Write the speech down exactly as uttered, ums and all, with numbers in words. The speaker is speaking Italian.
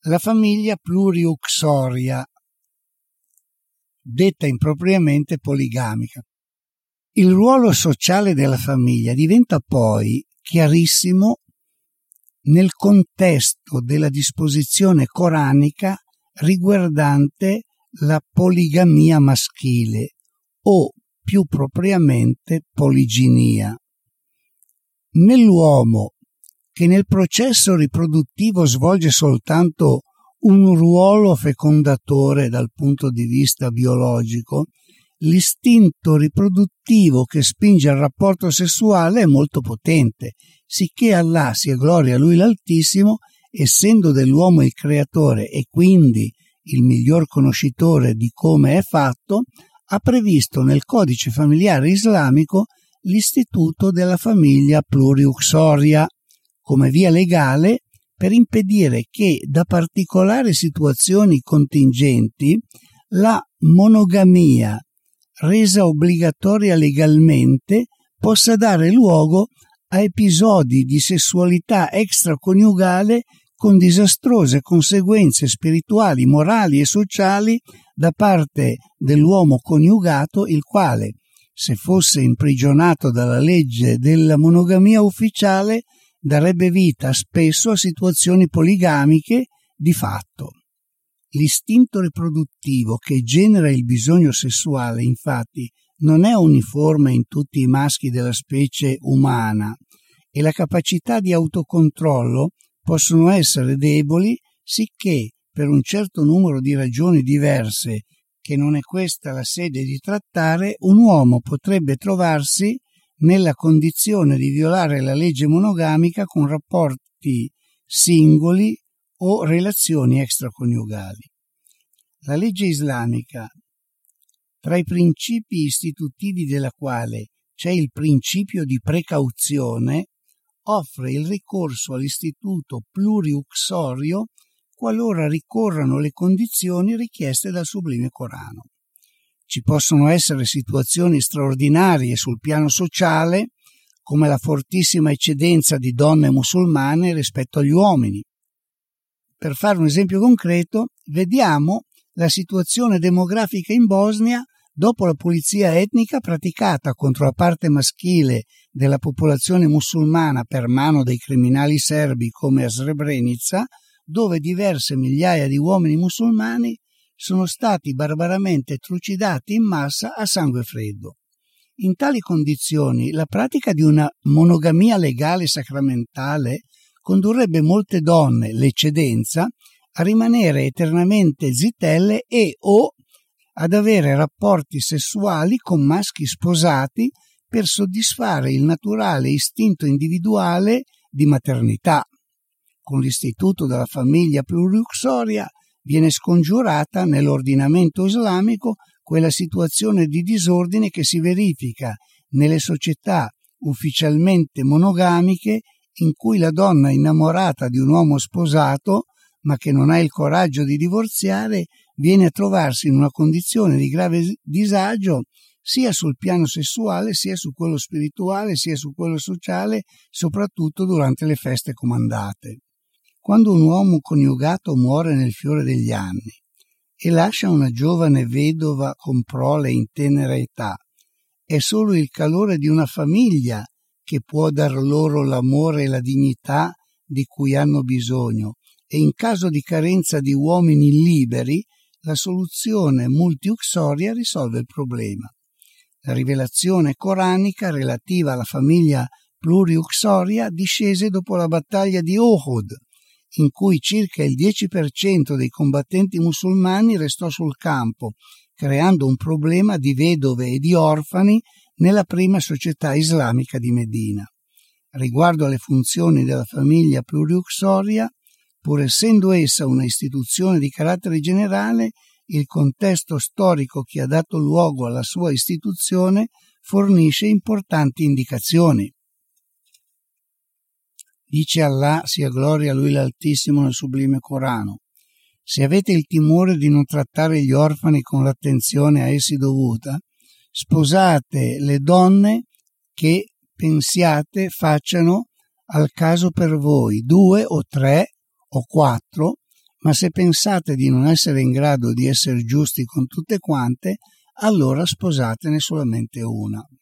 la famiglia pluriuxoria, detta impropriamente poligamica. Il ruolo sociale della famiglia diventa poi chiarissimo nel contesto della disposizione coranica riguardante la poligamia maschile o più propriamente poliginia. Nell'uomo, che nel processo riproduttivo svolge soltanto un ruolo fecondatore dal punto di vista biologico, l'istinto riproduttivo che spinge al rapporto sessuale è molto potente, sicché Allah, sia gloria a Lui l'Altissimo, essendo dell'uomo il creatore e quindi il miglior conoscitore di come è fatto, ha previsto nel codice familiare islamico l'istituto della famiglia pluriuxoria come via legale per impedire che da particolari situazioni contingenti la monogamia resa obbligatoria legalmente possa dare luogo a episodi di sessualità extraconiugale con disastrose conseguenze spirituali, morali e sociali da parte dell'uomo coniugato, il quale, se fosse imprigionato dalla legge della monogamia ufficiale, darebbe vita spesso a situazioni poligamiche di fatto. L'istinto riproduttivo che genera il bisogno sessuale, infatti, non è uniforme in tutti i maschi della specie umana e la capacità di autocontrollo possono essere deboli, sicché per un certo numero di ragioni diverse, che non è questa la sede di trattare, un uomo potrebbe trovarsi nella condizione di violare la legge monogamica con rapporti singoli o relazioni extraconiugali. La legge islamica, tra i principi istitutivi della quale c'è il principio di precauzione, offre il ricorso all'istituto pluriuxorio qualora ricorrano le condizioni richieste dal Sublime Corano. Ci possono essere situazioni straordinarie sul piano sociale, come la fortissima eccedenza di donne musulmane rispetto agli uomini. Per fare un esempio concreto, vediamo la situazione demografica in Bosnia dopo la pulizia etnica praticata contro la parte maschile della popolazione musulmana per mano dei criminali serbi come a Srebrenica, dove diverse migliaia di uomini musulmani sono stati barbaramente trucidati in massa a sangue freddo. In tali condizioni la pratica di una monogamia legale sacramentale condurrebbe molte donne, l'eccedenza, a rimanere eternamente zitelle e o ad avere rapporti sessuali con maschi sposati per soddisfare il naturale istinto individuale di maternità. Con l'istituto della famiglia pluriuxoria viene scongiurata nell'ordinamento islamico quella situazione di disordine che si verifica nelle società ufficialmente monogamiche in cui la donna innamorata di un uomo sposato, ma che non ha il coraggio di divorziare, viene a trovarsi in una condizione di grave disagio sia sul piano sessuale, sia su quello spirituale, sia su quello sociale, soprattutto durante le feste comandate. Quando un uomo coniugato muore nel fiore degli anni e lascia una giovane vedova con prole in tenera età, è solo il calore di una famiglia che può dar loro l'amore e la dignità di cui hanno bisogno, e in caso di carenza di uomini liberi, la soluzione multiuxoria risolve il problema. La rivelazione coranica relativa alla famiglia pluriuxoria discese dopo la battaglia di Uhud, in cui circa il dieci per cento dei combattenti musulmani restò sul campo, creando un problema di vedove e di orfani nella prima società islamica di Medina. Riguardo alle funzioni della famiglia pluriuxoria, pur essendo essa una istituzione di carattere generale, il contesto storico che ha dato luogo alla sua istituzione fornisce importanti indicazioni. Dice Allah, sia gloria a Lui l'Altissimo nel Sublime Corano: se avete il timore di non trattare gli orfani con l'attenzione a essi dovuta, sposate le donne che pensiate facciano al caso per voi, due o tre o quattro, ma se pensate di non essere in grado di essere giusti con tutte quante, allora sposatene solamente una.